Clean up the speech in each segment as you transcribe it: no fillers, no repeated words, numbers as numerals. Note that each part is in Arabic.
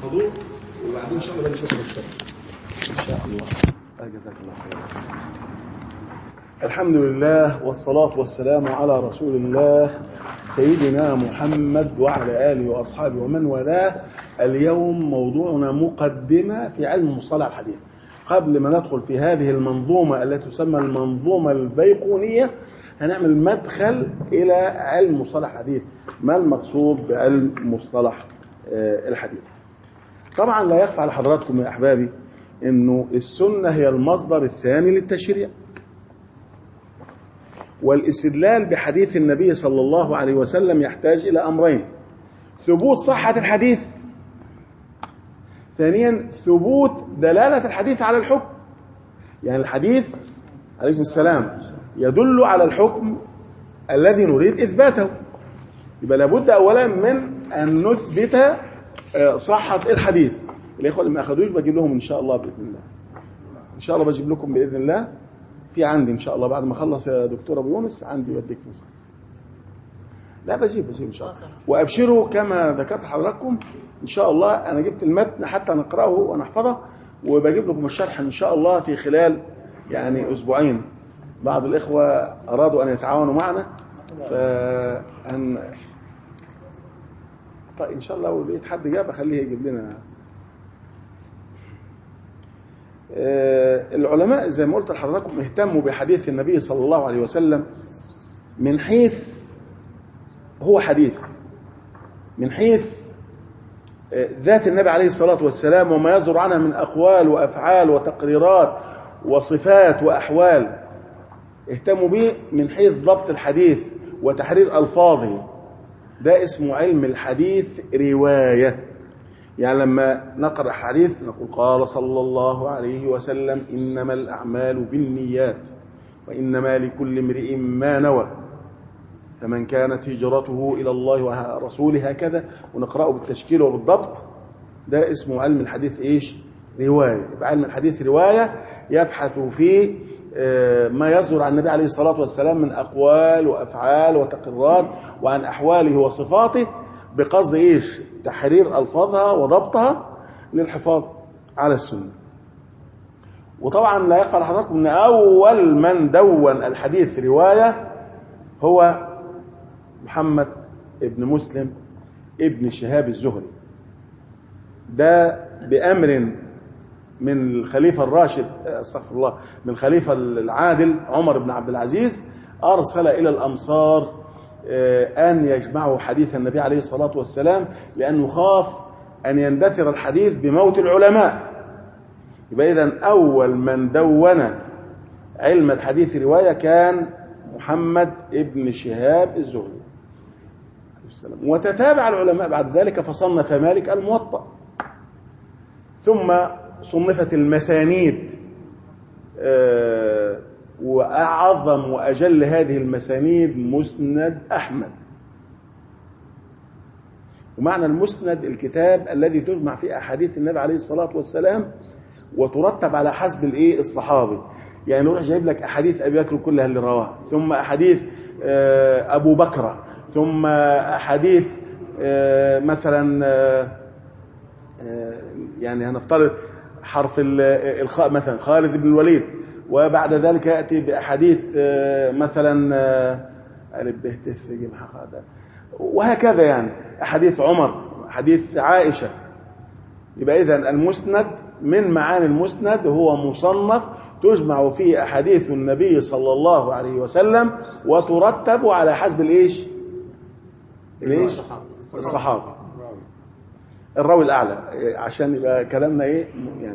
حضور، وبعدين ان شاء الله نشوف الشرح ان شاء الله. جزاك الله خير. الحمد لله والصلاة والسلام على رسول الله سيدنا محمد وعلى آله وأصحابه ومن والاه. اليوم موضوعنا مقدمة في علم مصطلح الحديث. قبل ما ندخل في هذه المنظومة التي تسمى المنظومة البيقونية هنعمل مدخل إلى علم مصطلح الحديث. ما المقصود بعلم مصطلح الحديث؟ طبعا لا يخفى على حضراتكم يا أحبابي إنه السنة هي المصدر الثاني للتشريع، والاستدلال بحديث النبي صلى الله عليه وسلم يحتاج إلى أمرين: ثبوت صحة الحديث، ثانيا ثبوت دلالة الحديث على الحكم. يعني الحديث عليه السلام يدل على الحكم الذي نريد إثباته، يبقى لابد أولا من أن نثبت صحة الحديث. الإخوة اللي ما أخذوش بجيب لهم إن شاء الله بإذن الله، إن شاء الله بجيب لكم بإذن الله. في عندي إن شاء الله بعد ما أخلص يا دكتور أبو يونس عندي بديك مصحف. لا بجيب إن شاء الله. وأبشروا كما ذكرت حضراتكم إن شاء الله أنا جبت المتن حتى نقرأه ونحفظه، وبجيب لكم الشرح إن شاء الله في خلال يعني أسبوعين. بعض الإخوة أرادوا أن يتعاونوا معنا طيب إن شاء الله لو لقيت حد جاب أخليه يجيب لنا. العلماء زي ما قلت لحضراتكم اهتموا بحديث النبي صلى الله عليه وسلم من حيث هو حديث، من حيث ذات النبي عليه الصلاة والسلام وما يصدر عنها من أقوال وأفعال وتقريرات وصفات وأحوال. اهتموا به من حيث ضبط الحديث وتحرير ألفاظه. ده اسمه علم الحديث رواية. يعني لما نقرأ حديث نقول قال صلى الله عليه وسلم إنما الأعمال بالنيات وإنما لكل امرئ ما نوى فمن كانت هجرته إلى الله ورسوله، هكذا، ونقرأه بالتشكيل وبالضبط. ده اسمه علم الحديث إيش؟ رواية. يبقى علم الحديث رواية يبحث في ما يصدر عن النبي عليه الصلاة والسلام من أقوال وأفعال وتقريرات وعن أحواله وصفاته، بقصد إيش؟ تحرير ألفاظها وضبطها للحفاظ على السنة. وطبعا لا يخفى على حضراتكم أن أول من دون الحديث رواية هو محمد ابن مسلم ابن شهاب الزهري. ده بأمر من الخليفة الراشد استغفر الله من الخليفة العادل عمر بن عبد العزيز، أرسل إلى الأمصار أن يجمعوا حديث النبي عليه الصلاة والسلام، لأنه خاف أن يندثر الحديث بموت العلماء. يبقى إذن أول من دون علم الحديث رواية كان محمد ابن شهاب الزهري. وتتابع العلماء بعد ذلك فصنف مالك الموطأ، ثم صنفت المسانيد، وأعظم وأجل هذه المسانيد مسند أحمد. ومعنى المسند الكتاب الذي تجمع فيه أحاديث النبي عليه الصلاة والسلام وترتب على حسب الصحابي. يعني نروح جايب لك أحاديث أبي بكر كلها اللي رواها، ثم أحاديث أبو بكر، ثم أحاديث مثلا يعني هنفترض حرف الخاء مثلا خالد بن الوليد، وبعد ذلك يأتي بأحاديث مثلا ألف ب ت ث ج ح خ د، وهكذا. يعني أحاديث عمر، أحاديث عائشة. يبقى إذن المسند من معاني المسند هو مصنف تجمع فيه أحاديث النبي صلى الله عليه وسلم وترتب على حسب الإيش؟ الصحابة، الراوي الأعلى، عشان يبقى كلامنا إيه يعني.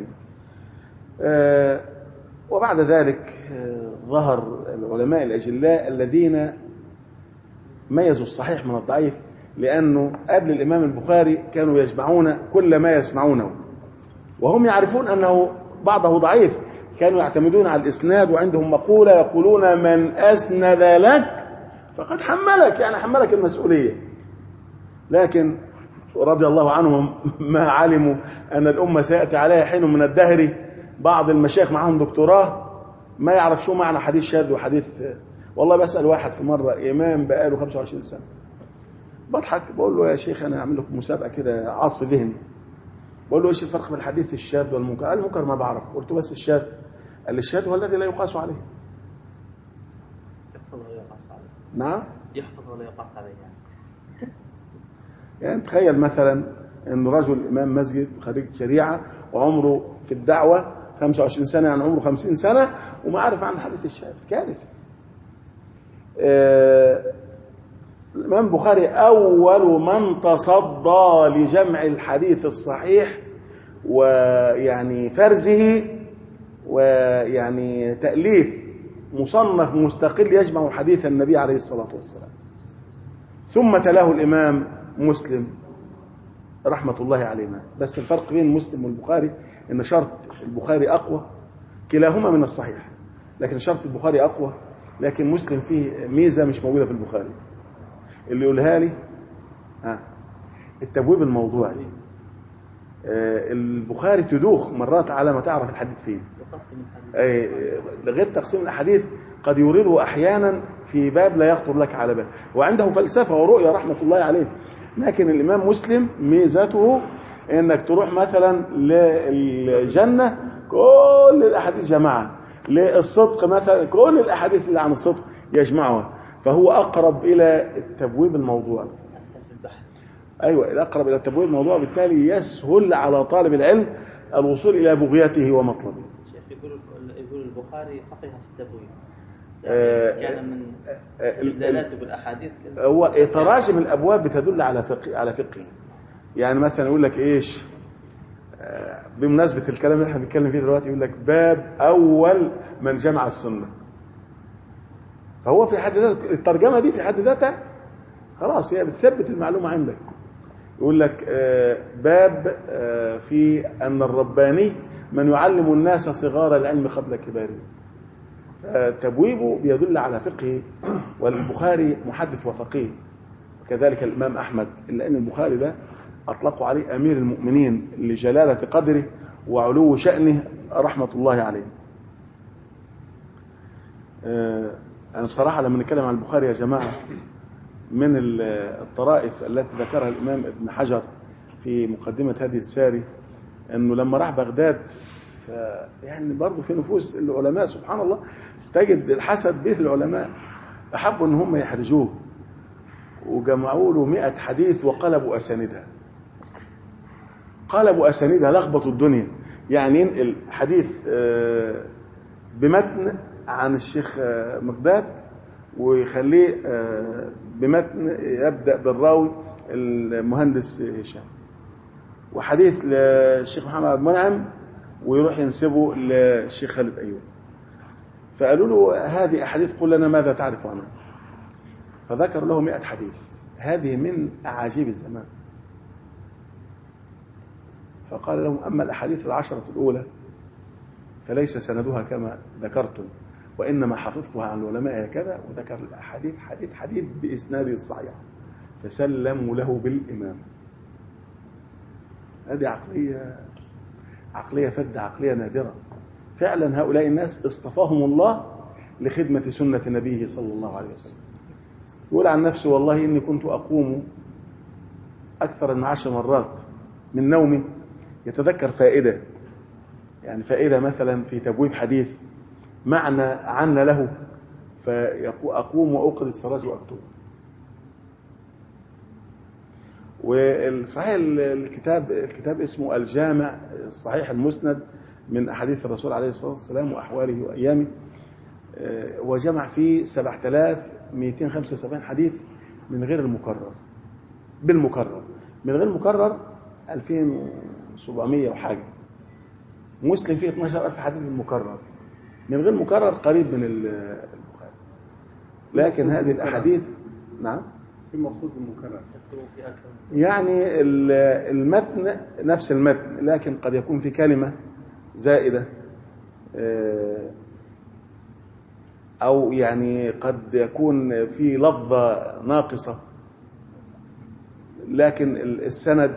وبعد ذلك ظهر العلماء الأجلاء الذين ميزوا الصحيح من الضعيف، لأنه قبل الإمام البخاري كانوا يجمعون كل ما يسمعونه، وهم يعرفون أنه بعضه ضعيف. كانوا يعتمدون على الإسناد، وعندهم مقولة يقولون من أسند لك فقد حملك، يعني حملك المسؤولية. لكن رضي الله عنهم ما علموا أن الأمة سيأتي عليها حين من الدهر بعض المشايخ معهم دكتوراه ما يعرف شو معنى حديث شاذ وحديث. والله بسأل واحد في مرة إمام بقاله 25 سنة، بضحك بقول له يا شيخ أنا أعمل لكم مسابقة كده عصف ذهني، بقول له ايش الفرق بين الحديث الشاذ والمنكر؟ قال المنكر ما بعرف. قلت بس الشاذ؟ قال لي الشاذ هو الذي لا يقاس عليه. يحفظ ولا يقاس عليه. نعم، يحفظ ولا يقاس عليه يعني تخيل مثلا ان رجل امام مسجد خريج شريعه وعمره في الدعوه 25 سنه، يعني عمره 50 سنه وما عارف عن الحديث الشاذ. كارثه. الإمام البخاري أول من تصدى لجمع الحديث الصحيح ويعني فرزه ويعني تأليف مصنف مستقل يجمع حديث النبي عليه الصلاة والسلام. ثم تلاه الإمام مسلم رحمة الله علينا. بس الفرق بين مسلم والبخاري إن شرط البخاري أقوى، كلاهما من الصحيح، لكن شرط البخاري أقوى، لكن مسلم فيه ميزة مش موجودة في البخاري. اللي يقولها لي التبويب الموضوعي. البخاري تدوخ مرات على ما تعرف الحديث فيه. غير تقسيم الأحاديث قد يورده أحيانا في باب لا يخطر لك على بال، وعنده فلسفة ورؤية رحمة الله عليه. لكن الإمام مسلم ميزته إنك تروح مثلا للجنة كل الأحاديث جماعة، للصدق مثلا كل الأحاديث اللي عن الصدق يجمعها، فهو أقرب إلى التبويب الموضوعي. أيوة، الأقرب إلى التبويب الموضوعي، بالتالي يسهل على طالب العلم الوصول إلى بغيته ومطلبه. شيخ يقول البخاري فقيه في التبويب، كان من استدلالاته بالأحاديث. هو تراجم الأبواب بتدل على فقه. يعني مثلا يقول لك إيش بمناسبة الكلام اللي احنا بنتكلم فيه دلوقتي، يقول لك باب أول من جمع السنة. فهو في حد ذاته الترجمة دي في حد ذاتها خلاص هي بتثبت المعلومة عندك. يقول لك باب في أن الرباني من يعلم الناس صغار العلم قبل كباره. فتبويبه بيدل على فقه، والبخاري محدث وفقيه، وكذلك الإمام أحمد، إلا أن البخاري ده أطلقوا عليه أمير المؤمنين لجلالة قدره وعلو شأنه رحمة الله عليه. أنا بصراحة لما نتكلم عن البخاري يا جماعة، من الطرائف التي ذكرها الإمام ابن حجر في مقدمة هذه الساري، أنه لما راح بغداد يعني برضو في نفوس العلماء سبحان الله تجد الحسد بين العلماء، أحبوا أن هم يحرجوه وجمعوا له 100 حديث وقلبوا أساندها. قلبوا أساندها، لخبطوا الدنيا. يعني ينقل حديث بمتن عن الشيخ مقداد ويخليه بمتن يبدأ بالراوي المهندس هشام، وحديث للشيخ محمد منعم ويروح ينسبه للشيخ خالد أيوب. فقالوا له هذه أحاديث قل لنا ماذا تعرف عنها. فذكر له 100 حديث. هذه من أعاجيب الزمان. فقال لهم أما الأحاديث 10 الأولى فليس سندها كما ذكرتم، وإنما حفظتها عن العلماء هكذا، وذكر الأحاديث حديث بإسناده الصحيح، فسلموا له بالإمام. هذه عقلية فذة، عقلية نادرة. فعلا هؤلاء الناس اصطفاهم الله لخدمة سنة نبيه صلى الله عليه وسلم. يقول عن نفسه والله إني كنت أقوم أكثر من 10 مرات من نومي يتذكر فائدة، يعني فائدة مثلا في تبويب حديث معنى عنا له، فأقوم وأوقظ السراج وأكتب. والصحيح الكتاب اسمه الجامع الصحيح المسند من أحاديث الرسول عليه الصلاة والسلام وأحواله وأيامه، وجمع فيه 7275 حديث من غير المكرر، بالمكرر. من غير المكرر 2700 وحاجة. مسلم فيه 12000 حديث بالمكرر. من غير مكرر قريب من البخاري. لكن هذه الأحاديث نعم في مقصود بالمكرر يعني المتن نفس المتن، لكن قد يكون في كلمة زائدة، أو يعني قد يكون في لفظة ناقصة، لكن السند،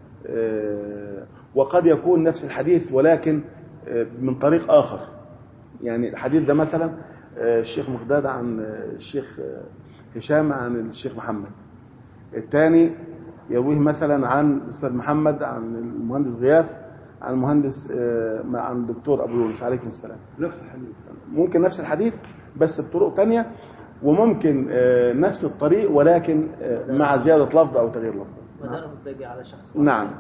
وقد يكون نفس الحديث ولكن من طريق آخر. يعني الحديث ده مثلا الشيخ مقداد عن الشيخ هشام عن الشيخ محمد، الثاني يرويه مثلا عن الأستاذ محمد، عن المهندس غياث، عن المهندس عن الدكتور أبو يونس عليكم السلام. نفس الحديث، ممكن نفس الحديث بس بطرق تانية، وممكن نفس الطريق ولكن مع زيادة لفظ أو تغيير لفظ. مداره تلاقي على شخص. نعم.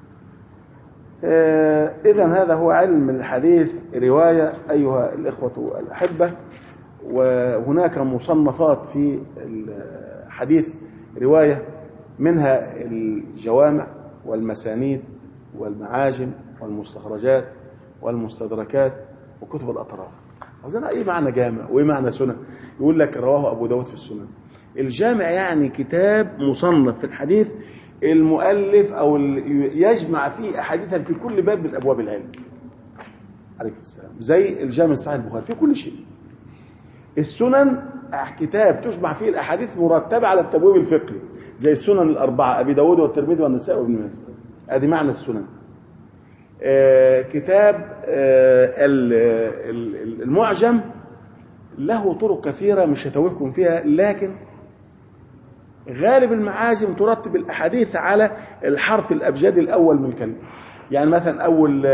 إذن هذا هو علم الحديث رواية أيها الإخوة الأحبة. وهناك مصنفات في الحديث رواية، منها الجوامع والمسانيد والمعاجم والمستخرجات والمستدركات وكتب الأطراف. عاوزين ايه معنى جامع وايه معنى سنن؟ يقول لك رواه ابو داود في السنن. الجامع يعني كتاب مصنف في الحديث، المؤلف او يجمع فيه احاديثا في كل باب من ابواب العلم. عليكم السلام. زي الجامع الصحيح البخاري في كل شيء. السنن كتاب تجمع فيه الاحاديث مرتبه على التبويب الفقهي، زي السنن الاربعه ابي داود والترمذي والنسائي وابن ماجه. ادي معنى السنن. كتاب المعجم له طرق كثيرة مش هتوهكم فيها، لكن غالب المعاجم ترتب الأحاديث على الحرف الأبجدي الأول من الكلمة. يعني مثلا أول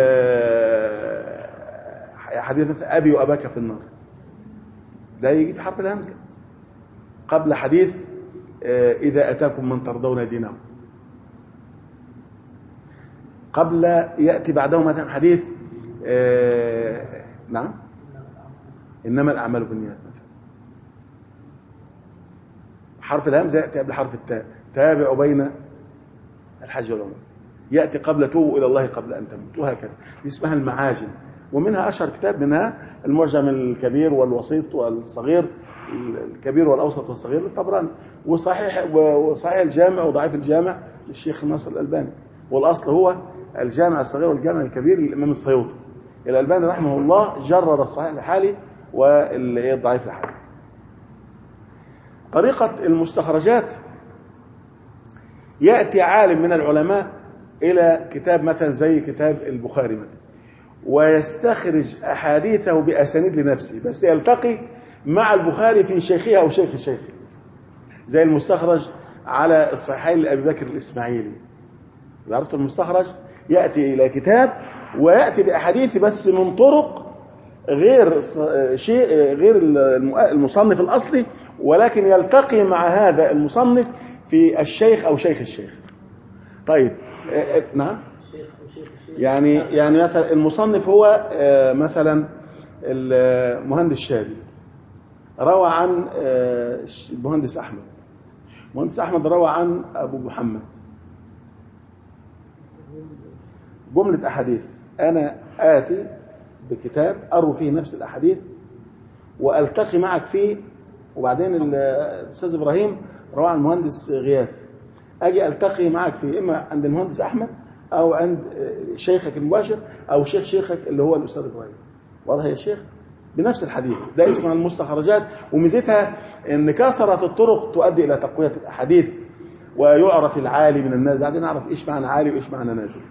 حديث أبي وأباك في النار، ده يجي في حرف الهمزة. قبل حديث إذا أتاكم من ترضون دينه، قبل يأتي بعده مثلا حديث نعم إنما الأعمال بالنيات مثلا. حرف الهمزة يأتي قبل حرف التاء، تابع بين الحج والعمرة، يأتي قبل توبوا إلى الله قبل أن تموتوا، وهكذا. دي اسمها المعاجم، ومنها أشهر كتاب منها المعجم الكبير والوسيط والصغير، الكبير والأوسط والصغير للطبراني، وصحيح الجامع وضعيف الجامع للشيخ ناصر الألباني. والأصل هو الجامع الصغير والجامع الكبير للإمام السيوطي. الألباني رحمه الله جرد الصحيح لحالي والضعيف لحالي. طريقة المستخرجات، يأتي عالم من العلماء إلى كتاب مثلا زي كتاب البخاري مثلا، ويستخرج أحاديثه بأسانيد لنفسه، بس يلتقي مع البخاري في شيخه أو شيخ الشيخ، زي المستخرج على الصحيحين لأبي بكر الإسماعيلي. عرفت المستخرج؟ يأتي إلى كتاب ويأتي بأحاديث بس من طرق غير المصنف الأصلي، ولكن يلتقي مع هذا المصنف في الشيخ أو شيخ الشيخ. طيب نعم. يعني مثلا المصنف هو مثلا المهندس شابي روى عن المهندس أحمد، المهندس أحمد روى عن أبو محمد، جملة أحاديث. أنا آتي بكتاب أروي فيه نفس الأحاديث وألتقي معك فيه، وبعدين الأستاذ إبراهيم روى عن المهندس غياث، أجي ألتقي معك فيه إما عند المهندس أحمد أو عند شيخك المباشر أو شيخك اللي هو الأستاذ إبراهيم. واضح يا شيخ؟ بنفس الحديث. ده اسمها المستخرجات، وميزتها إن كثرة الطرق تؤدي إلى تقوية الأحاديث، ويعرف العالي من الناس، بعدين نعرف إيش معنى عالي وإيش معنى نازل.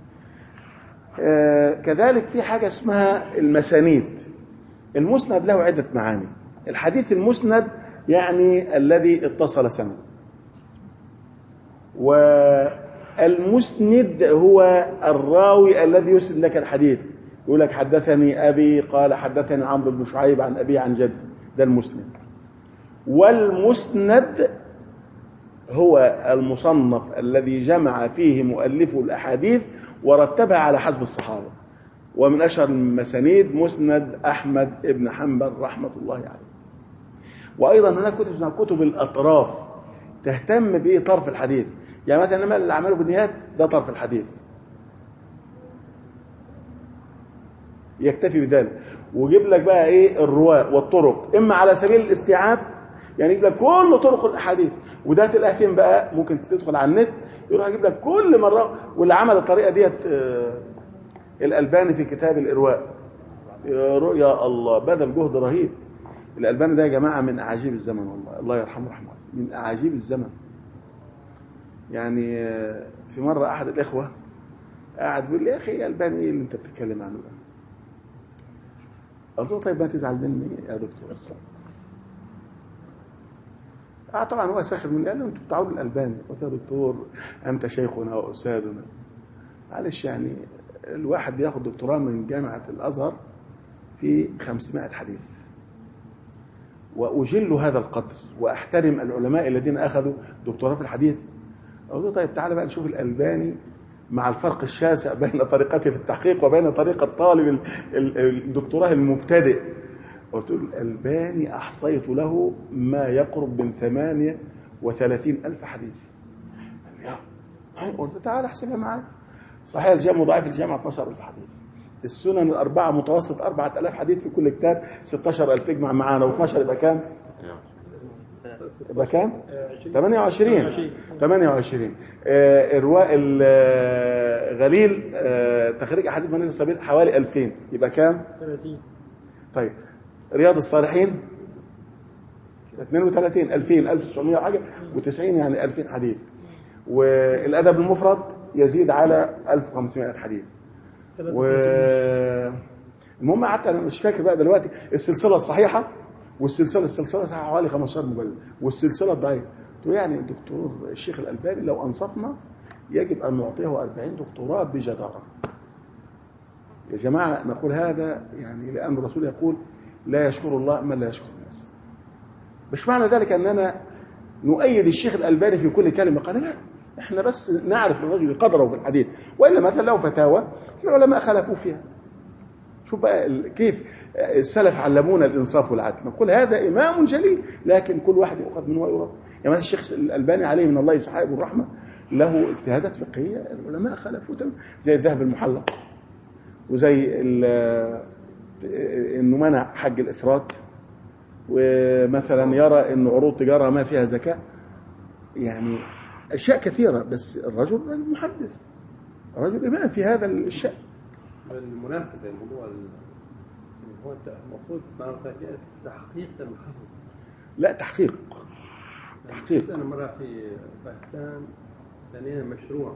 كذلك في حاجة اسمها المسانيد. المسند له عدة معاني. الحديث المسند يعني الذي اتصل سند، والمسند هو الراوي الذي يسند لك الحديث، يقول لك حدثني أبي قال حدثني عمرو بن شعيب عن أبي عن جد، ده المسند. والمسند هو المصنف الذي جمع فيه مؤلفه الأحاديث ورتبها على حسب الصحابة. ومن أشهر المسانيد مسند أحمد بن حنبل رحمة الله عليه. وأيضا هناك كتب اسمها كتب الأطراف، تهتم بإيه طرف الحديث. يعني مثلا لما اللي عمله بالنيات ده طرف الحديث، يكتفي بذلك، ويجيب لك بقى إيه الرواة والطرق، إما على سبيل الاستيعاب، يعني يجيب لك كل طرق الأحاديث، وده تلاقيه فين بقى؟ ممكن تدخل على النت يروح يجيب لك كل مرة. واللي عمل الطريقة ديت الألباني في كتاب الإرواء، يا الله بذل جهد رهيب. الألباني ده يا جماعة من أعاجيب الزمن، والله الله يرحمه رحمه الله، من أعاجيب الزمن. يعني في مرة أحد الإخوة قاعد بيقول لي يا أخي ألباني إيه اللي أنت بتتكلم عنه ده؟ قلت له طيب ما تزعل مني يا دكتور. طبعا هو ساخر مني، قال له انتوا بتعودوا الألباني. قلت يا دكتور أنت شيخنا وأستاذنا، معلش يعني الواحد بياخد دكتوراه من جامعة الأزهر في 500 حديث، وأجل هذا القدر وأحترم العلماء الذين أخذوا دكتوراه في الحديث. قلت له طيب تعالى بقى نشوف الألباني مع الفرق الشاسع بين طريقته في التحقيق وبين طريقة طالب الدكتوراه المبتدئ. قلت له الألباني أحصيت له ما يقرب من 38,000 حديث. قلت له تعالى احسبها معايا. صحيح الجامع وضعيف الجامع 12,000 حديث، السنن الأربعة متوسط 4,000 حديث في كل كتاب، 16,000 اجمع معانا، و12 يبقى كام؟ يبقى كام؟ 28. إرواء الغليل تخريج أحاديث منهج السبيل حوالي 2000، يبقى كام؟ 30. طيب رياض الصالحين 32 2000 1900 وحاجة و90 يعني 2000 حديث، والأدب المفرد يزيد على 1500 حديث. المهم حتى أنا مش فاكر بقى دلوقتي السلسلة الصحيحة والسلسلة الصحيحة حوالي 15 مجلد، والسلسلة الضعيفة. يعني الدكتور الشيخ الألباني لو أنصفنا يجب أن نعطيه 40 دكتوراه بجدارة. يا جماعة نقول هذا يعني لأن الرسول يقول لا يشكر الله من لا يشكر الناس. مش معنى ذلك أننا نؤيد الشيخ الألباني في كل كلمة، قال لا، احنا بس نعرف الرجل قدره في الحديث، وإلا مثلا له فتاوى العلماء خلفوا فيها. شوف بقى كيف السلف علمونا الإنصاف والعدل. نقول هذا إمام جليل، لكن كل واحد يؤخذ منه ويرد. يعني الشيخ الألباني عليه من الله صحائب الرحمة له اجتهادات فقهية العلماء خلفوا، زي الذهب المحلق، وزي إنه منع حج الإفراط، ومثلا يرى إنه عروض تجارة ما فيها زكاة، يعني أشياء كثيرة. بس الرجل محدث، الرجل إمام في هذا الشيء. بالمناسبة الموضوع هو المفروض تحقيق المحفظ. لا تحقيق. أنا مرة في باكستان بنينا مشروع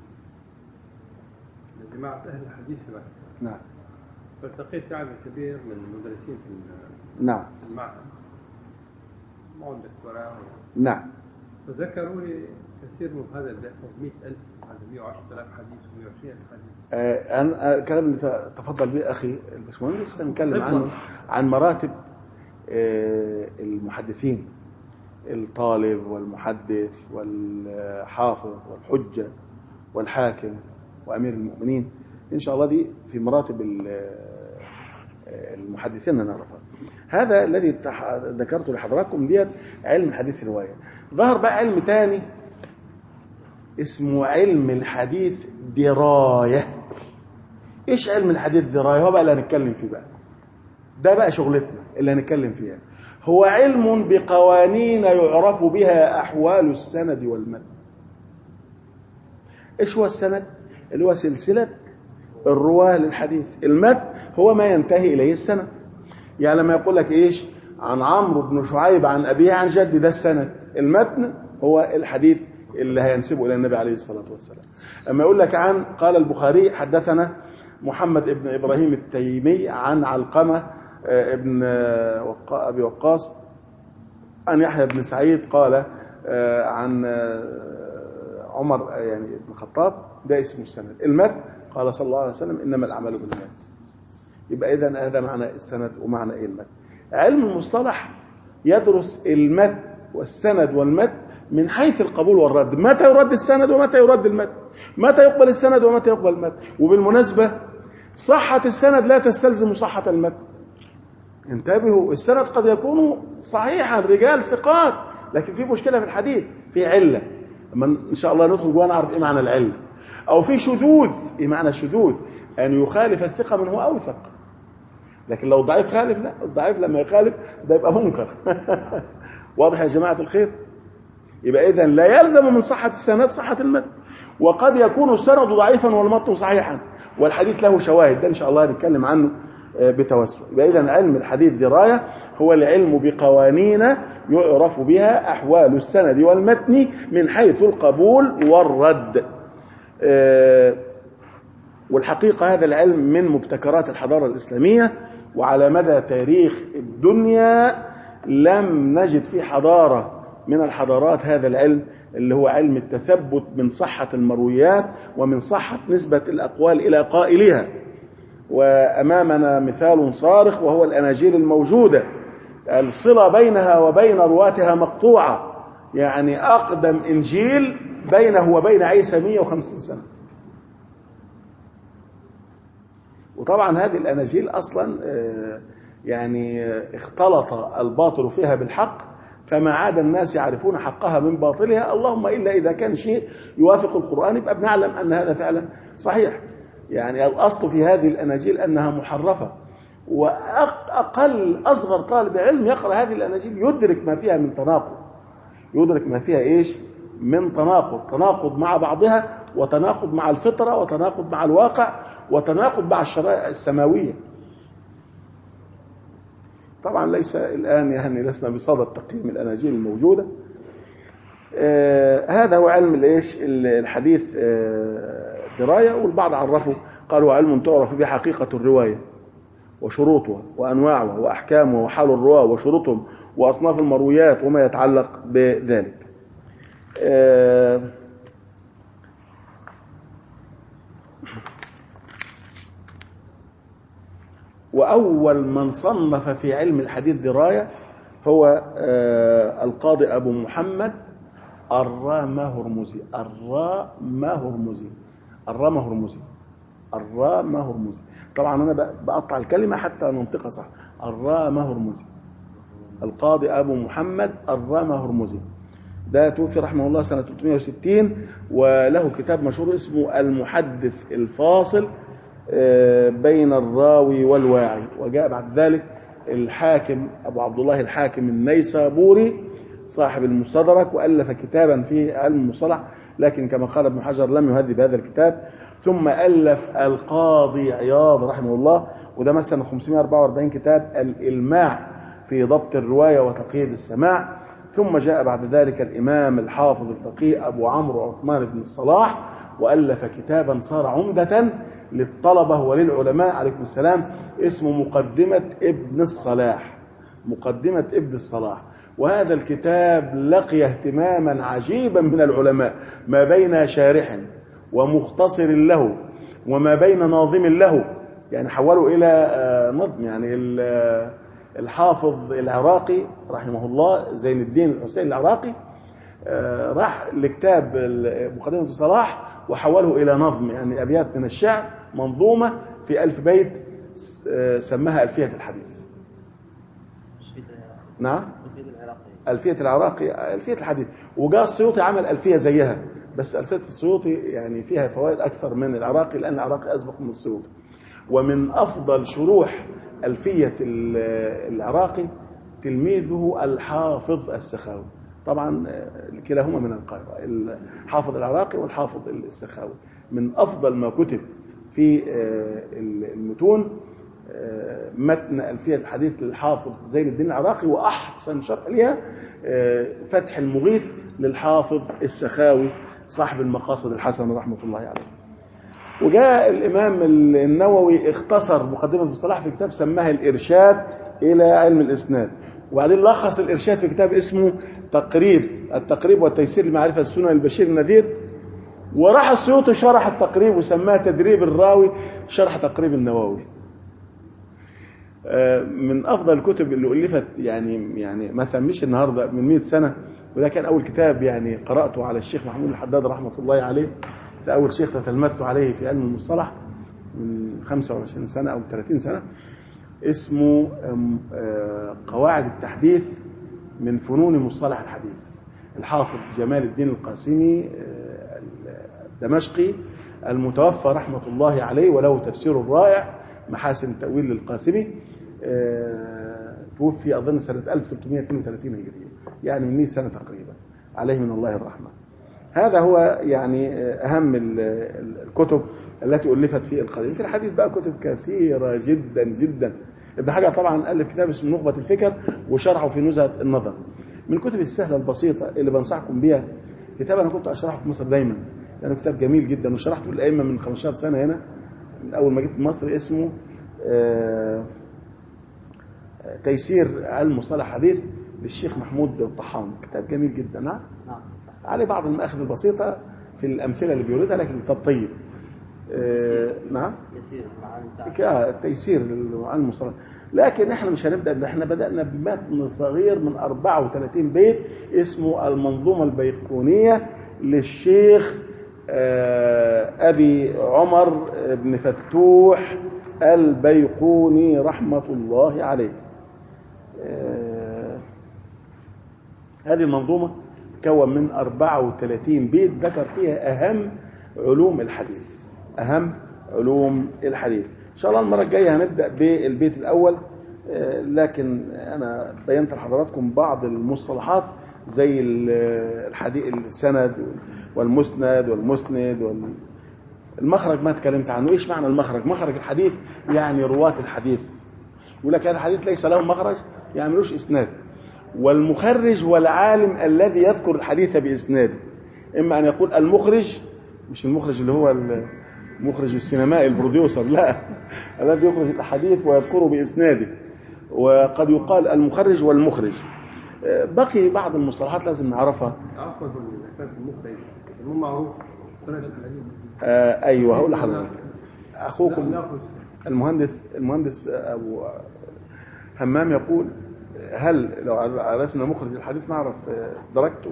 لجماعة أهل الحديث في باكستان. نعم. فالتقيت عدد كبير من المدرسين في نعم المعهد، معهم دكتوراه. نعم. فذكروا لي كثير من هذا اللي يحفظ 100,000 على 110,000 حديث و120,000 حديث. أنا الكلام اللي تفضل به أخي الباشمهندس نتكلم عنه، عن مراتب المحدثين، الطالب والمحدث والحافظ والحجة والحاكم وأمير المؤمنين. إن شاء الله دي في مراتب المحدثين نعرفها. هذا الذي ذكرته لحضراتكم ديت علم الحديث الرواية. ظهر بقى علم تاني اسمه علم الحديث دراية. ايش علم الحديث دراية؟ هو بقى اللي هنتكلم فيه بقى، ده بقى شغلتنا اللي هنتكلم فيها. هو علم بقوانين يعرف بها أحوال السند والمتن. ايش هو السند؟ اللي هو سلسلة الرواة للحديث. المتن هو ما ينتهي إليه السند. يعني لما يقول لك ايش عن عمرو بن شعيب عن أبيه عن جدي، ده السند. المتن هو الحديث اللي هينسبه إلى النبي عليه الصلاة والسلام. أما يقول لك عن قال البخاري حدثنا محمد ابن إبراهيم التيمي عن علقمة ابن أبي وقاص عن يحيى بن سعيد قال عن عمر يعني ابن الخطاب، ده اسمه السند. المتن قال صلى الله عليه وسلم إنما الأعمال بالنيات. يبقى إذن هذا معنى السند ومعنى إيه المتن. علم المصطلح يدرس المتن والسند والمتن من حيث القبول والرد، متى يرد السند ومتى يرد المتن، متى يقبل السند ومتى يقبل المتن. وبالمناسبة صحة السند لا تستلزم صحة المتن. انتبهوا، السند قد يكون صحيحا رجال ثقات، لكن في مشكلة في الحديث، في علة. أما إن شاء الله ندخل جوا نعرف إيه معنى العلة. أو في شذوذ. إيه معنى الشذوذ؟ أن يخالف الثقة من هو أوثق. لكن لو ضعيف خالف، لا، الضعيف لما يخالف ده يبقى منكر. واضح يا جماعة الخير؟ يبقى إذن لا يلزم من صحة السند صحة المتن، وقد يكون السند ضعيفا والمتن صحيحا والحديث له شواهد. ده إن شاء الله نتكلم عنه بتوسع. يبقى إذن علم الحديث دراية هو العلم بقوانين يعرف بها أحوال السند والمتن من حيث القبول والرد. والحقيقة هذا العلم من مبتكرات الحضارة الإسلامية، وعلى مدى تاريخ الدنيا لم نجد في حضارة من الحضارات هذا العلم اللي هو علم التثبت من صحة المرويات ومن صحة نسبة الأقوال إلى قائلها. وأمامنا مثال صارخ وهو الأناجيل الموجودة، الصلة بينها وبين رواتها مقطوعة، يعني أقدم إنجيل بينه وبين عيسى 150 سنة. وطبعا هذه الأناجيل أصلا يعني اختلط الباطل فيها بالحق، فما عاد الناس يعرفون حقها من باطلها، اللهم إلا إذا كان شيء يوافق القرآن يبقى بنعلم أن هذا فعلا صحيح. يعني الأصل في هذه الأناجيل أنها محرفة، وأقل أصغر طالب علم يقرأ هذه الأناجيل يدرك ما فيها من تناقض، يدرك ما فيها إيش من تناقض مع بعضها، وتناقض مع الفطرة، وتناقض مع الواقع، وتناقض مع الشرائع السماوية. طبعا ليس الآن يعني لسنا بصدد تقييم الأناجيل الموجودة. هذا هو علم الإيش الحديث دراية. والبعض عرفه قالوا علم تعرف به حقيقة الرواية وشروطها وأنواعها وأحكامها وحال الرواة وشروطهم وأصناف المرويات وما يتعلق بذلك. وأول من صنف في علم الحديث دراية هو القاضي أبو محمد الرامهرمزي. طبعا أنا بقطع الكلمة حتى ننطقها صح. الرامهرمزي، القاضي أبو محمد الرامهرمزي، ده توفي رحمه الله سنة 360، وله كتاب مشهور اسمه المحدث الفاصل بين الراوي والواعي. وجاء بعد ذلك الحاكم أبو عبد الله الحاكم النيسابوري صاحب المستدرك، وألف كتابا في علم المصطلح، لكن كما قال ابن حجر لم يهذب هذا الكتاب. ثم ألف القاضي عياض رحمه الله، وده مثلا 544 كتاب، الإلماع في ضبط الرواية وتقييد السماع. ثم جاء بعد ذلك الإمام الحافظ الفقيه أبو عمرو عثمان بن الصلاح، وألف كتابا صار عمدة للطلبة وللعلماء عليكم السلام، اسمه مقدمة ابن الصلاح. وهذا الكتاب لقي اهتماما عجيبا من العلماء، ما بين شارح ومختصر له وما بين ناظم له، يعني حولوا إلى نظم. يعني الحافظ العراقي رحمه الله زين الدين الحسين العراقي راح لكتاب مقدمة ابن الصلاح وحوله إلى نظم، يعني أبيات من الشعر منظومة في 1000 بيت، سماها ألفية الحديث. نعم، ألفية العراقي، ألفية الحديث. وجاء السيوطي عمل ألفية زيها، بس ألفية السيوطي يعني فيها فوائد أكثر من العراقي، لأن العراقي أسبق من السيوطي. ومن أفضل شروح ألفية العراقي تلميذه الحافظ السخاوي، طبعا كلاهما من القاهرة، الحافظ العراقي والحافظ السخاوي. من أفضل ما كتب في المتون متن ألفية الحديث للحافظ زين الدين العراقي، وأحسن شرح لها فتح المغيث للحافظ السخاوي صاحب المقاصد الحسنة رحمة الله عليه. وجاء الإمام النووي اختصر مقدمة ابن الصلاح في كتاب سماها الإرشاد إلى علم الإسناد، وبعدين لخص الإرشاد في كتاب اسمه التقريب والتيسير لمعرفة السنن البشير النذير. وراح السيوطي شرح التقريب وسماه تدريب الراوي شرح تقريب النووي. من أفضل الكتب اللي ألفت، يعني مثلا مش النهاردة، من 100 سنة، وده كان أول كتاب يعني قرأته على الشيخ محمود الحداد رحمة الله عليه. ده أول شيخ تتلمذت عليه في علم المصطلح من 25 سنة أو 30 سنة، اسمه قواعد التحديث من فنون مصطلح الحديث. الحافظ جمال الدين القاسمي الدمشقي المتوفى رحمة الله عليه، وله تفسير رائع محاسن التأويل للقاسمي، توفي أظن سنة 1332 هجرية، يعني من 100 سنة تقريبا، عليه من الله الرحمة. هذا هو يعني أهم الكتب التي ألفت في القديم. في الحديث بقى كتب كثيرة جدا جدا. ابن حجر طبعا ألف كتاب اسمه نخبة الفكر وشرحه في نزهة النظر. من الكتب السهلة البسيطة اللي بنصحكم بها كتاب أنا كنت أشرحه في مصر دايما، لأنه كتاب جميل جدا، وشرحته للأئمة من 15 سنة هنا من أول ما جيت مصر، اسمه تيسير علم مصطلح حديث للشيخ محمود الطحان، كتاب جميل جدا. نعم نعم. عليه بعض المآخذ البسيطة في الأمثلة اللي بيوردها، لكن كتاب طيب. نعم يسير تيسير للمعاني المصطلح. لكن احنا مش هنبدأ، احنا بدأنا بمتن صغير من 34 بيت اسمه المنظومة البيقونية للشيخ أبي عمر بن فتوح البيقوني رحمة الله عليه. هذه المنظومة تكون من 34 بيت ذكر فيها أهم علوم الحديث، أهم علوم الحديث. إن شاء الله المرة الجاية هنبدأ بالبيت الأول، لكن أنا بينت لحضراتكم بعض المصطلحات زي الحديث، السند والمسند والمسند المخرج ما تكلمت عنه. إيش معنى المخرج؟ مخرج الحديث يعني رواة الحديث، يقول لك هذا الحديث ليس له مخرج يعني ملوش إسناد. والمخرج هو العالم الذي يذكر الحديث بإسناده، إما أن يقول المخرج، مش المخرج اللي هو المخرج السينمائي البروديوسر، لا، الذي يخرج الحديث ويذكره بإسناده. وقد يقال المخرج والمخرج. بقي بعض المصطلحات لازم نعرفها. عفوا المخرج مو معروف سند الحديث. أيوه هقول لحضرتك. أخوكم المهندس أبو همام يقول هل لو عرفنا مخرج الحديث نعرف درجته؟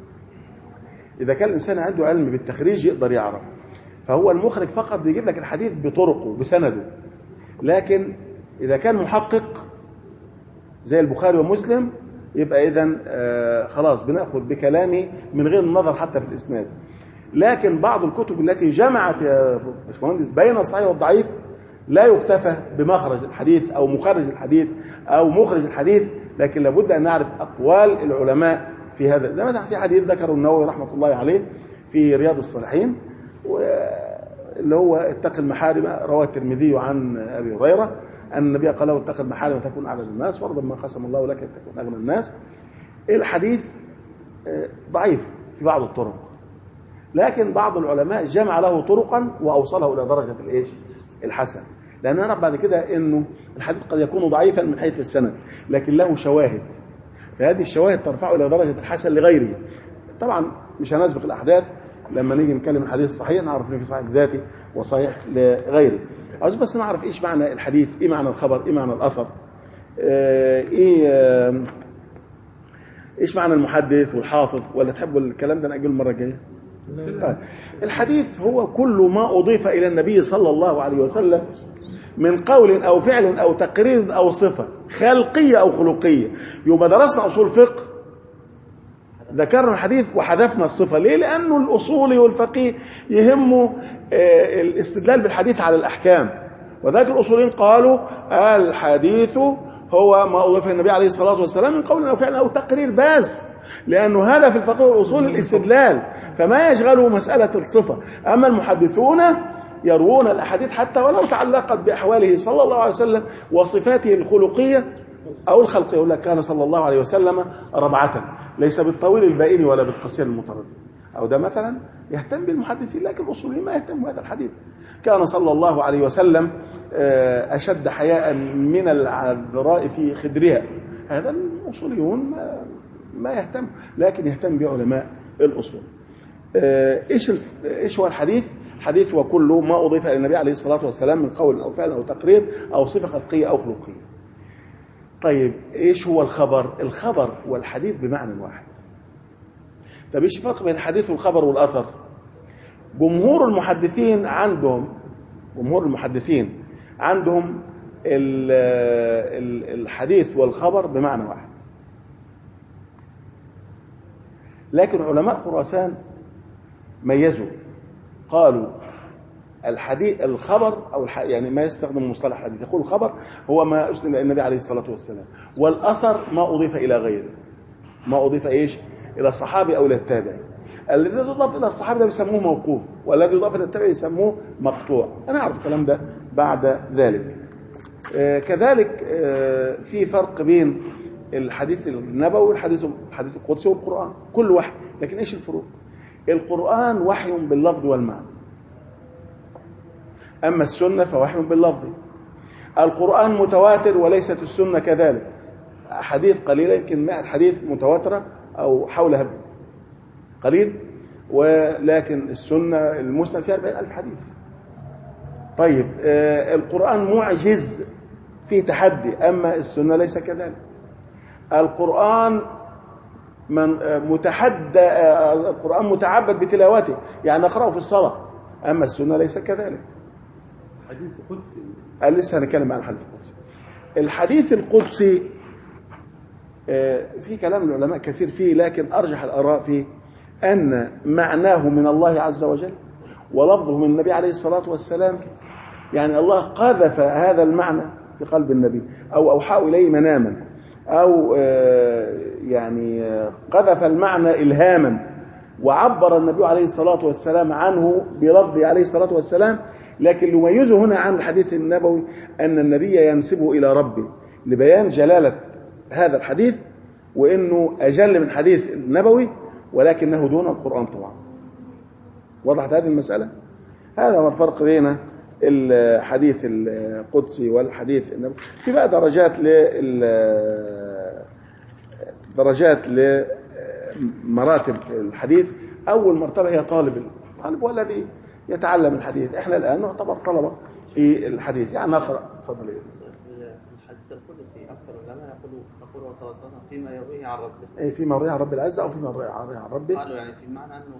إذا كان الإنسان عنده علم بالتخريج يقدر يعرف. فهو المخرج فقط بيجيب لك الحديث بطرقه بسنده، لكن إذا كان محقق زي البخاري ومسلم يبقى إذن خلاص بنأخذ بكلامي من غير النظر حتى في الإسناد. لكن بعض الكتب التي جمعت يا باشمهندس بين الصحيح والضعيف لا يكتفى بمخرج الحديث أو مخرج الحديث أو مخرج الحديث، لكن لابد أن نعرف أقوال العلماء في هذا. ده مثلا في حديث ذكره النووي رحمة الله عليه في رياض الصالحين، اللي هو اتق المحارم، رواه الترمذي عن أبي هريرة أن النبي قال له اتق المحارم تكون أعلى الناس وارض ما قسم الله لك تكون أغنى الناس. الحديث ضعيف في بعض الطرق، لكن بعض العلماء جمع له طرقا وأوصله إلى درجة الإيش؟ الحسن. لأن نرى بعد كده أنه الحديث قد يكون ضعيفا من حيث السند لكن له شواهد، فهذه الشواهد ترفعه إلى درجة الحسن لغيره. طبعا مش هنسبق الأحداث، لما نيجي نتكلم الحديث الصحيح نعرف أنه في صحيح ذاتي وصحيح لغيره. عاوز بس نعرف إيش معنى الحديث، إيه معنى الخبر، إيه معنى الأثر، إيش معنى المحدث والحافظ، ولا تحبوا الكلام ده نأجله المرة الجاية؟ طيب. الحديث هو كل ما أضيف إلى النبي صلى الله عليه وسلم من قول أو فعل أو تقرير أو صفة خلقية أو خلقية. يوم درسنا أصول فقه ذكرنا الحديث وحذفنا الصفة. ليه؟ لأنه الأصولي والفقيه يهمه الاستدلال بالحديث على الأحكام، وذلك الأصوليين قالوا الحديث هو ما أضيف النبي عليه الصلاة والسلام من قول أو فعل أو تقرير بس، لأنه هذا في الفقه والأصول الاستدلال، فما يشغله مسألة الصفة. أما المحدثون يروون الأحاديث حتى ولو تعلقت بأحواله صلى الله عليه وسلم وصفاته الخلقية أو الخلقية. يقول لك كان صلى الله عليه وسلم ربعة، ليس بالطويل البائن ولا بالقصير المتردد، أو ده مثلا يهتم بالمحدثين، لكن الأصوليين ما يهتم بهذا الحديث. كان صلى الله عليه وسلم أشد حياء من العذراء في خدرها، هذا الأصوليون ما يهتم، لكن يهتم بعلماء الأصول. إيش هو الحديث؟ الحديث هو كل ما أضيف إلى النبي عليه الصلاة والسلام من قول أو فعل أو تقرير أو صفة خلقية أو خلقية. طيب إيش هو الخبر؟ الخبر والحديث بمعنى واحد. طب إيش الفرق بين الحديث والخبر والأثر؟ جمهور المحدثين عندهم الحديث والخبر بمعنى واحد، لكن علماء خراسان ميزوا، قالوا الخبر أو يعني ما يستخدم مصطلح الحديث، يقول الخبر هو ما أسند إلى النبي عليه الصلاة والسلام، والأثر ما أضيف إلى غيره، ما أضيف إيش؟ إلى الصحابي أو إلى التابعي. الذي يضاف إلى الصحابي ده بيسموه موقوف، والذي يضاف إلى التابعي يسموه مقطوع. أنا أعرف الكلام ده بعد ذلك. كذلك في فرق بين الحديث النبوي والحديث القدسي والقرآن، كل وحي، لكن إيش الفروق؟ القرآن وحي باللفظ والمعنى، أما السنة فوحي باللفظ. القرآن متواتر وليست السنة كذلك، حديث قليلة، يمكن 100 حديث متواترة أو حولها قليل، ولكن السنة المسند فيها 40,000 حديث. طيب القرآن معجز فيه تحدي، أما السنة ليس كذلك. القرآن القرآن متعبد بتلاوته، يعني نقرأه في الصلاة، أما السنة ليس كذلك. حديث قدسي لسه هنتكلم عن الحديث القدسي. الحديث القدسي في كلام العلماء كثير فيه، لكن أرجح الآراء فيه أن معناه من الله عز وجل ولفظه من النبي عليه الصلاة والسلام، يعني الله قذف هذا المعنى في قلب النبي أو أوحى إليه مناما، أو يعني قذف المعنى إلهاما، وعبر النبي عليه الصلاة والسلام عنه بلفظه عليه الصلاة والسلام. لكن يميزه هنا عن الحديث النبوي أن النبي ينسبه إلى ربه لبيان جلالة هذا الحديث، وإنه أجل من حديث النبوي، ولكنه دون القرآن طبعا. وضحت هذه المسألة؟ هذا هو الفرق بين الحديث القدسي والحديث النبوي. في بقى درجات لمراتب الحديث. أول مرتبة هي طالب هو الذي يتعلم الحديث. احنا الآن نعتبر طلبة في الحديث، يعني نقرأ. تفضل. الحديث القدسي أكثر العلماء يقولوا صلى الله عليه وسلم فيما يرويه عن ربه، فيما يرويه عن رب العزة أو فيما يرويه عن ربه. قالوا يعني في معنى أنه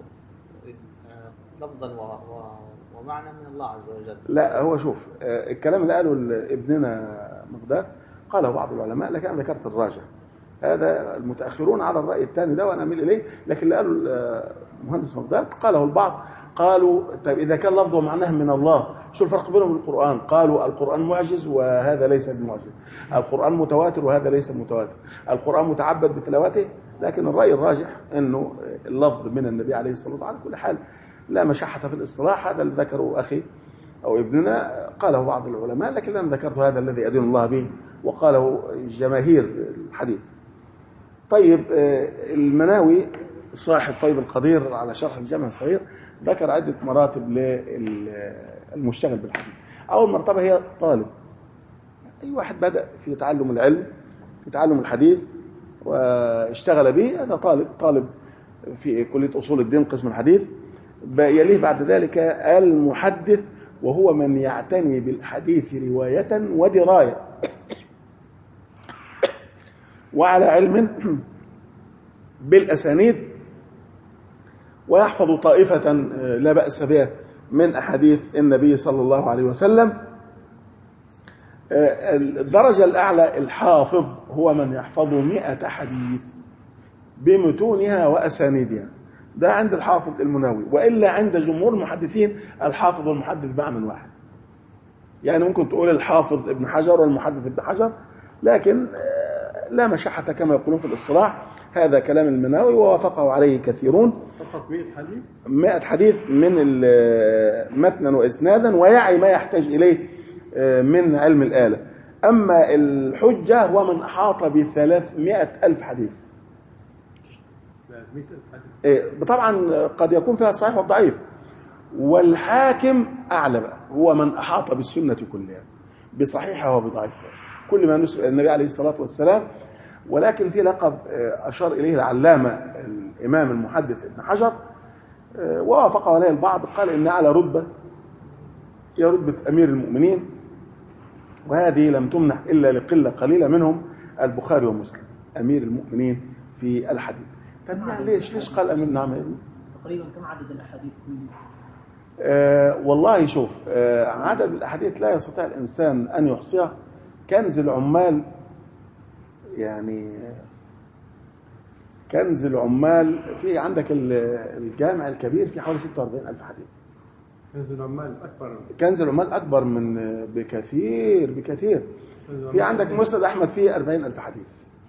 لفظا ومعنى من الله عز وجل. لا، هو شوف الكلام اللي قاله ابننا مقداد قاله بعض العلماء، لكن أنا ذكرت الراجح. هذا المتأخرون على الرأي الثاني ده وأنا أميل إليه، لكن اللي قاله المهندس مقداد قاله البعض. قالوا طيب إذا كان لفظه معناه من الله، شو الفرق بينهم وبين القرآن؟ قالوا القرآن معجز وهذا ليس بمعجز، القرآن متواتر وهذا ليس متواتر، القرآن متعبد بتلاوته. لكن الرأي الراجح أنه اللفظ من النبي عليه الصلاة والسلام. على كل حال لا مشحة في الاصطلاح، هذا اللي ذكره أخي أو ابننا قاله بعض العلماء، لكن أنا ذكرت هذا الذي أدين الله به وقاله جماهير الحديث. طيب المناوي صاحب فيض القدير على شرح الجامع الصغير ذكر عدة مراتب للمشتغل بالحديث. أول مرتبة هي طالب. أي واحد بدأ في تعلم العلم، في تعلم الحديث واشتغل به، هذا طالب في كلية أصول الدين قسم الحديث. يليه بعد ذلك المحدث، وهو من يعتني بالحديث رواية ودراية وعلى علم بالأسانيد، ويحفظ طائفة لا بأس بها من أحاديث النبي صلى الله عليه وسلم. الدرجة الأعلى الحافظ، هو من يحفظ 100 حديث بمتونها وأسانيدها. ده عند الحافظ المناوي، وإلا عند جمهور المحدثين الحافظ والمحدث بمعنى واحد. يعني ممكن تقول الحافظ ابن حجر والمحدث ابن حجر، لكن لا مشحة كما يقولون في الاصطلاح. هذا كلام المناوي ووافقه عليه كثيرون. فقط 100 حديث، 100 حديث من متنا وإسنادا، ويعي ما يحتاج إليه من علم الآلة. أما الحجة هو من أحاط ب300,000 حديث. طبعا قد يكون فيها الصحيح والضعيف، والحاكم أعلى بقى، هو من أحاط بالسنة كلها بصحيحها وبضعيفها، كل ما نسأل النبي عليه الصلاة والسلام. ولكن في لقب أشار إليه العلامة الإمام المحدث ابن حجر ووافقه عليه البعض، قال إن على رتبة هي رتبة أمير المؤمنين، وهذه لم تمنح إلا لقلة قليلة منهم، البخاري ومسلم أمير المؤمنين في الحديث. ليش قال أمير؟ نعم. تقريبا كم عدد الأحاديث كلها؟ والله شوف، عدد الأحاديث لا يستطيع الإنسان أن يحصيها. كنز العمال، يعني كنز العمال في عندك الجامع الكبير في حوالي 46,000 حديث. كنز العمال أكبر من بكثير. في عندك مسند أحمد فيه 40,000 حديث.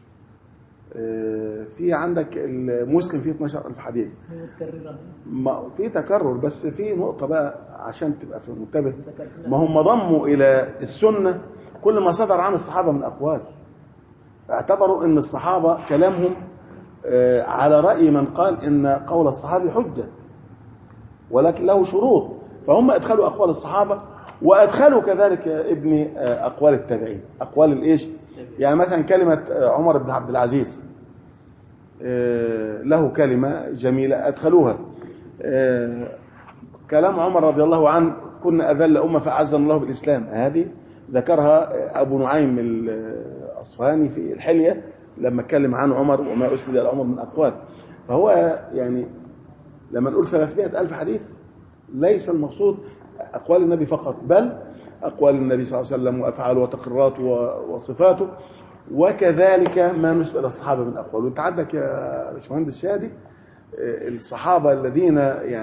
في عندك المسلم فيه 12,000 حديث. في تكرر، بس في نقطة بقى عشان تبقى في منتبه. ما هم ضموا إلى السنة كل ما صدر عن الصحابة من أقوال، اعتبروا أن الصحابة كلامهم على رأي من قال إن قول الصحابي حجة، ولكن له شروط. فهم أدخلوا أقوال الصحابة، وأدخلوا كذلك ابن أقوال التابعين، أقوال يعني مثلا كلمة عمر بن عبد العزيز له كلمة جميلة أدخلوها. كلام عمر رضي الله عنه: كنا أذل أمة فأعزنا الله بالإسلام. هذه ذكرها أبو نعيم الأصفهاني في الحلية لما اتكلم عن عمر وما أسند إلى عمر من أقوال. فهو يعني لما نقول 300,000 حديث ليس المقصود أقوال النبي فقط، بل أقوال النبي صلى الله عليه وسلم وأفعاله وتقريراته وصفاته، وكذلك ما نسبة إلى الصحابة من أقوال. وأنت عندك يا باشمهندس شادي الصحابة الذين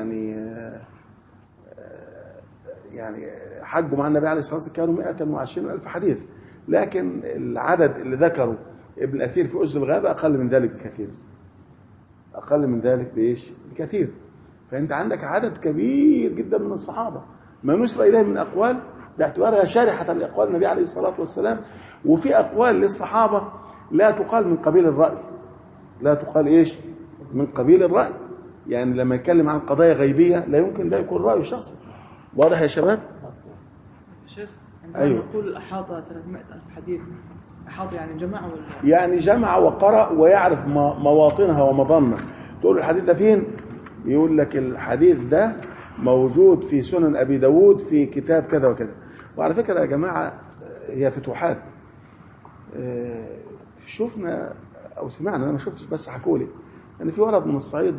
يعني حجوا مع النبي عليه الصلاة والسلام كانوا 120,000 حديث، لكن العدد اللي ذكره ابن أثير في أسد الغابة أقل من ذلك بكثير، أقل من ذلك بإيش؟ بكثير. فأنت عندك عدد كبير جدا من الصحابة ما نسب إليه من أقوال باعتبارها شارحة لأقوال النبي عليه الصلاة والسلام. وفي أقوال للصحابة لا تقال من قبيل الرأي، لا تقال إيش؟ من قبيل الرأي. يعني لما يتكلم عن قضايا غيبية لا يمكن ده يكون رأيه شخصي. واضح يا شباب؟ شيخ عندما أيوه. نقول أحاط 300,000 حديث، أحاط يعني جمع ولا؟ يعني جمع وقرأ ويعرف مواطنها ومضامنها. تقول الحديث ده فين؟ يقول لك الحديث ده موجود في سنن أبي داود في كتاب كذا وكذا. وعلى فكرة يا جماعة هي فتوحات. شفنا أو سمعنا، أنا ما شفتش بس حكولي يعني في ولد من الصعيد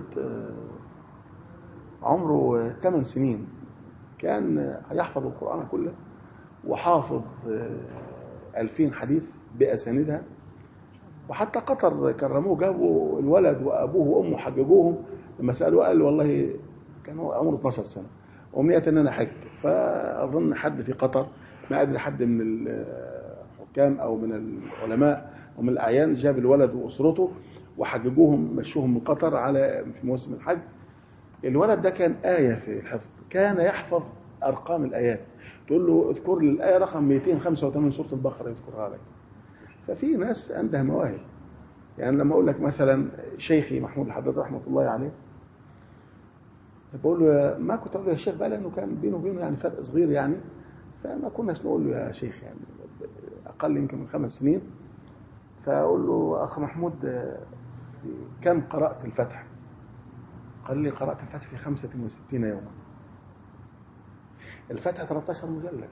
عمره 8 سنين كان يحفظ القرآن كله وحافظ 2000 حديث بأساندها، وحتى قطر كرموه، جابوا الولد وأبوه وأمه حججوهم. لما سألوه قال والله كان هو عمره 12 سنة وأمنية أن أنا حج. فأظن حد في قطر ما أدري حد من الحكام أو من العلماء ومن الأعيان جاب الولد وأسرته وحججوهم، مشوهم من قطر على في موسم الحج. الولد ده كان آية في الحفظ، كان يحفظ أرقام الآيات. تقول له اذكر لي الآية رقم 285 سورة البقرة يذكرها لك. ففي ناس عندها مواهب. يعني لما أقول لك مثلا شيخي محمود الحداد رحمة الله عليه، بقول له ما كنت أقول له يا شيخ بقى لأنه كان بينه وبينه يعني فرق صغير يعني، فما كناش نقول له يا شيخ، يعني أقل يمكن من 5 سنين. فأقول له أخ محمود في كم قرأت الفتح؟ قال لي قرأت الفتح في 65 يوما. الفتح 13 مجلد،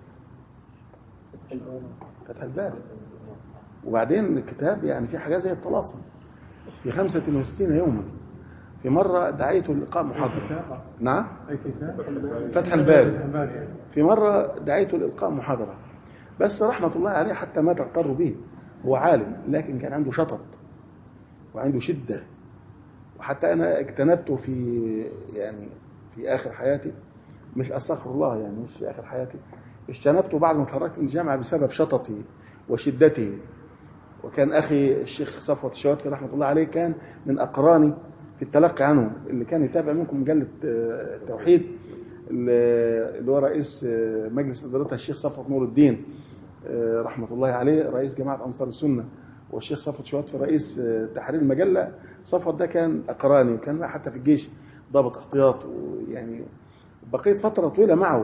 فتح الباري. وبعدين الكتاب يعني في حاجة زي الطلاسم في 65 يوما. في مرة دعيته للقاء محاضرة. نعم، فتح الباري. في مرة دعيته للقاء محاضرة، بس رحمة الله عليه حتى ما تغتر به، هو عالم لكن كان عنده شطط وعنده شدة. وحتى أنا اجتنبته في آخر حياتي، مش أستغفر الله يعني، مش في آخر حياتي، اجتنبته بعد ما تخرجت من الجامعة بسبب شططي وشدته. وكان أخي الشيخ صفوت الشواتفي رحمة الله عليه كان من أقراني في التلقي عنه، اللي كان يتابع منكم مجلة التوحيد، اللي هو رئيس مجلس إدارتها الشيخ صفوت نور الدين رحمة الله عليه، رئيس جماعة أنصار السنة، والشيخ صفوت شواتفي رئيس تحرير المجلة. صفوت ده كان أقراني وكان حتى في الجيش ضابط احتياط، ويعني بقيت فترة طويلة معه.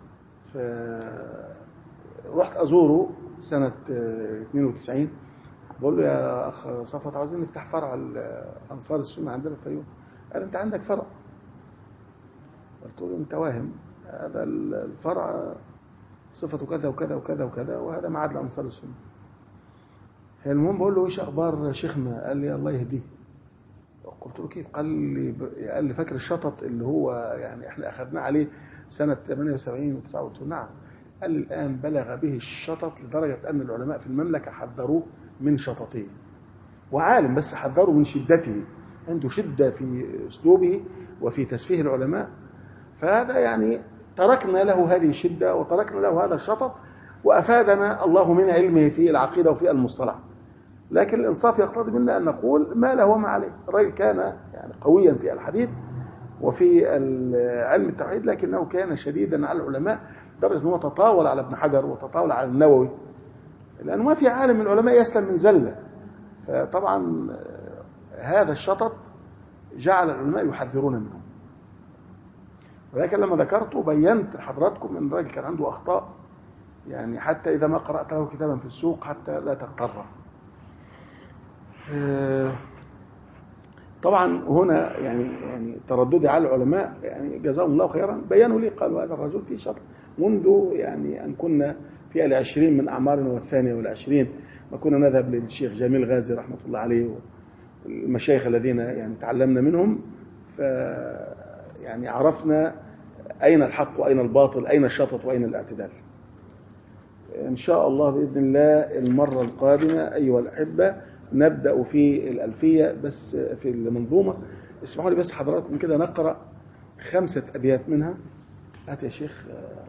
فرحت أزوره سنة 92، بقول له يا أخ صفوت عاوزين نفتح فرع أنصار السنة عندنا في الفيوم. قال أنت عندك فرع؟ قلت له أنت واهم، هذا الفرع صفته كذا وكذا وكذا وكذا، وهذا معاد لأنصار السنة. المهم بقول له إيش أخبار شيخنا؟ قال لي الله يهديه. قلت له كيف؟ قال لي فاكر الشطط اللي هو يعني احنا أخذناه عليه سنة 78 و9؟ قلت له نعم. قال لي الآن بلغ به الشطط لدرجة أن العلماء في المملكة حذروه من شططه، وعالم بس حذروا من شدته، عنده شدة في أسلوبه وفي تسفيه العلماء. فهذا يعني تركنا له هذه الشدة وتركنا له هذا الشطط، وأفادنا الله من علمه في العقيدة وفي المصطلح. لكن الإنصاف يقتضي منا أن نقول ما له وما عليه. الرجل كان يعني قويا في الحديث وفي علم التوحيد، لكنه كان شديدا على العلماء لدرجة أنه تطاول على ابن حجر وتطاول على النووي، لأنه ما في عالم من العلماء يسلم من زلة. فطبعا هذا الشطط جعل العلماء يحذرون منه. ولكن لما ذكرته بينت لحضراتكم أن الراجل كان عنده أخطاء يعني حتى إذا ما قرأت له كتابا في السوق حتى لا تغتره. طبعا هنا يعني ترددي على العلماء يعني جزاهم الله خيرا بيانوا لي، قالوا هذا الرجل في شر منذ يعني أن كنا في العشرين من أعمارنا والثانية والعشرين، ما كنا نذهب للشيخ جميل غازي رحمة الله عليه والمشايخ الذين يعني تعلمنا منهم، يعني عرفنا أين الحق وأين الباطل، أين الشطط وأين الاعتدال. إن شاء الله بإذن الله المرة القادمة أيها الأحبة نبدأ في الألفية بس في المنظومة. اسمحوا لي بس حضراتكم كده نقرأ 5 أبيات منها. هات يا شيخ،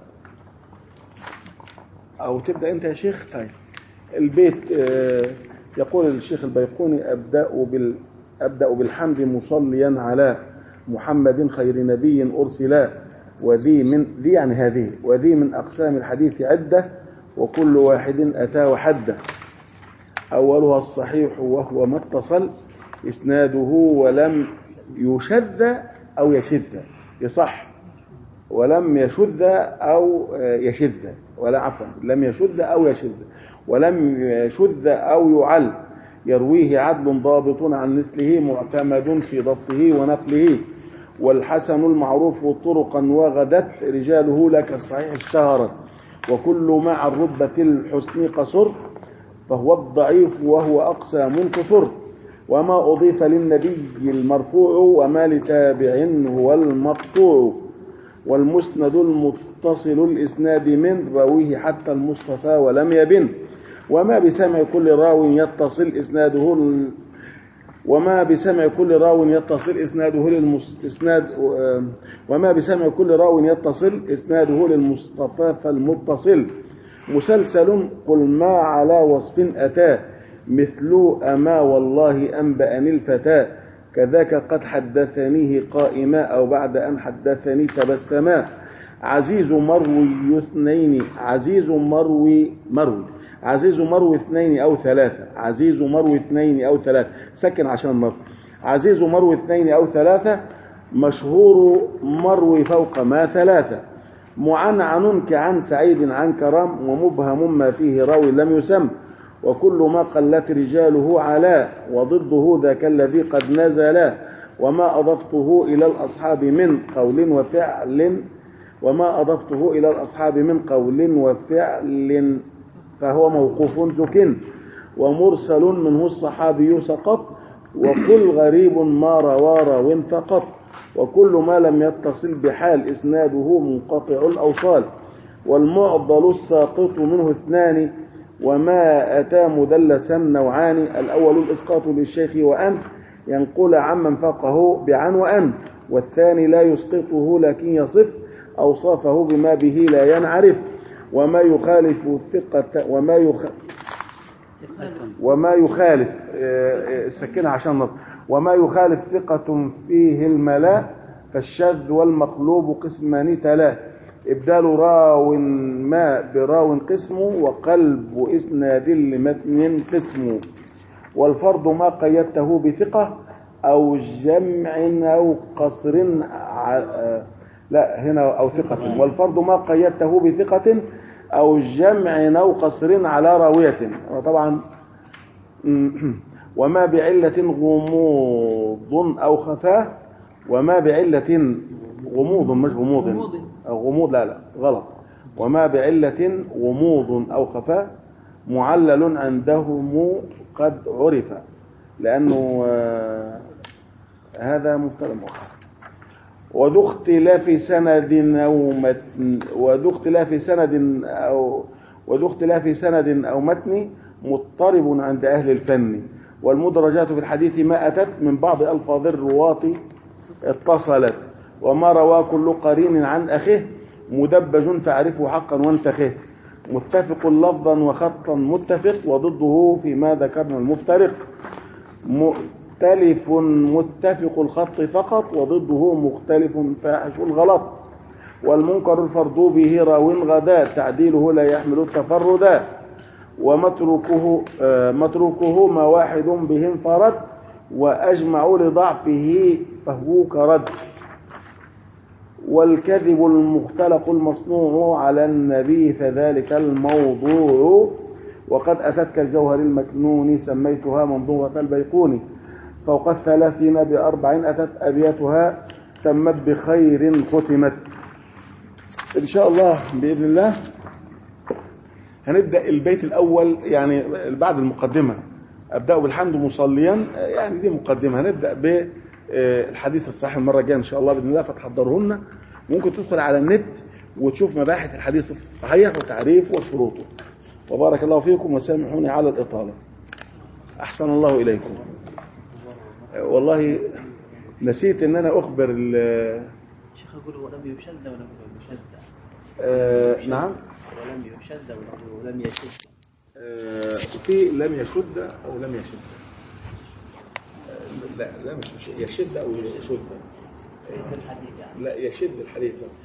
أو تبدأ أنت يا شيخ. طيب البيت يقول الشيخ البيقوني: أبدأ بالحمد مصليا على محمد خير نبي أرسلا، وذي من أقسام الحديث عدة، وكل واحد أتى وحده. أولها الصحيح وهو ما اتصل إسناده ولم يشذ أو يشذ، يصح ولم يشذ أو يشذ، ولا عفوا لم يشذ أو يشذ، ولم يشذ أو يعل، يرويه عدل ضابط عن مثله معتمد في ضبطه ونقله، والحسن المعروف طرقا وغدت رجاله لك الصحيح اشتهرت، وكل مع الرتبة الحسن قصر فهو الضعيف وهو أقسى منكسر، وما أضيف للنبي المرفوع وما لتابع هو المقطوع، والمسند المتصل الإسناد من راويه حتى المصطفى ولم يبن، وما بسمع كل راو يتصل إسناده وما بسمع كل راو يتصل إسناده للمصطفى فالمتصل، مسلسل قل ما على وصف أتى مثل أما والله أنبأني الفتى، كذاك قد حدثنيه قائما أو بعد أن حدثني تبسما، عزيز مروي اثنين أو ثلاثة، سكن عشان مر. عزيز مروي 2 أو 3، مشهور مروي فوق ما 3، معنعن كعن سعيد عن كرام، ومبهم ما فيه راوي لم يسم، وكل ما قلت رجاله علا، وضده ذاك الذي قد نزل، وما أضفته إلى الأصحاب من قول وفعل فهو موقوف زكٍ، ومرسل منه الصحابي سقط، وكل غريب ما روى راو فقط، وكل ما لم يتصل بحال إسناده منقطع الأوصال، والمعضل الساقط منه 2، وما أتى مدلسا نوعان، الأول الإسقاط للشيخ وأن ينقل عمن فقه بعن وأن، والثاني لا يسقطه لكن يصف أوصافه بما به لا ينعرف، وما يخالف الثقة سكنها عشان نطق، وما يخالف ثقة فيه الملا، فالشذ والمقلوب قسمان تلا، إبدال راو ما براو قسم، وقلب إسناد لمتن قسم، والفرض ما قيدته بثقة أو جمع أو قصر أو ثقة، والفرض ما قيدته بثقة أو جمع أو قصر على راوية، وطبعا وما بعلة غموض أو خفاه، وما بعلة غموض مش غموض لا غلط، وما بعلة غموض أو خفاه معلل عندهم قد عرف، لأنه هذا مبتدا مؤخر. وذو اختلاف سند أو متن مضطرب عند أهل الفن، والمدرجات في الحديث ما أتت من بعض ألفاظ الرواة اتصلت، وما روى كل قرين عن أخيه مدبج فاعرفه حقا وانتخه، متفق لفظا وخطا متفق، وضده فيما ذكرنا المفترق، مختلف متفق الخط فقط، وضده مختلف فاحش الغلط، والمنكر الفرد به راو غدا تعديله لا يحمل التفردا، ومتروكه ما واحد به انفرد، وأجمع لضعفه فهو كرد، والكذب المختلق المصنوع على النبي فذلك الموضوع. وقد أتتك الجوهر المكنون سميتها منظومة البيقوني فوق 30 ب40 أتت أبياتها تمت بخير ختمت. إن شاء الله بإذن الله هنبدأ البيت الأول يعني بعد المقدمة. أبدأ بالحمد مصليا يعني دي مقدمة. هنبدأ بالحديث الصحيح المرة الجاية إن شاء الله بإذن الله فتحضرهن. ممكن تدخل على النت وتشوف مباحث الحديث الصحيح وتعريفه وشروطه. وبارك الله فيكم وسامحوني على الإطالة. أحسن الله إليكم. والله نسيت إن أنا أخبر شيخ يقول ولم يشد ولم يشد. نعم ولم يشد ولم يشد. في لم يشد أو لم يشد. لا مش يشد أو يشد. لا يشد الحديث.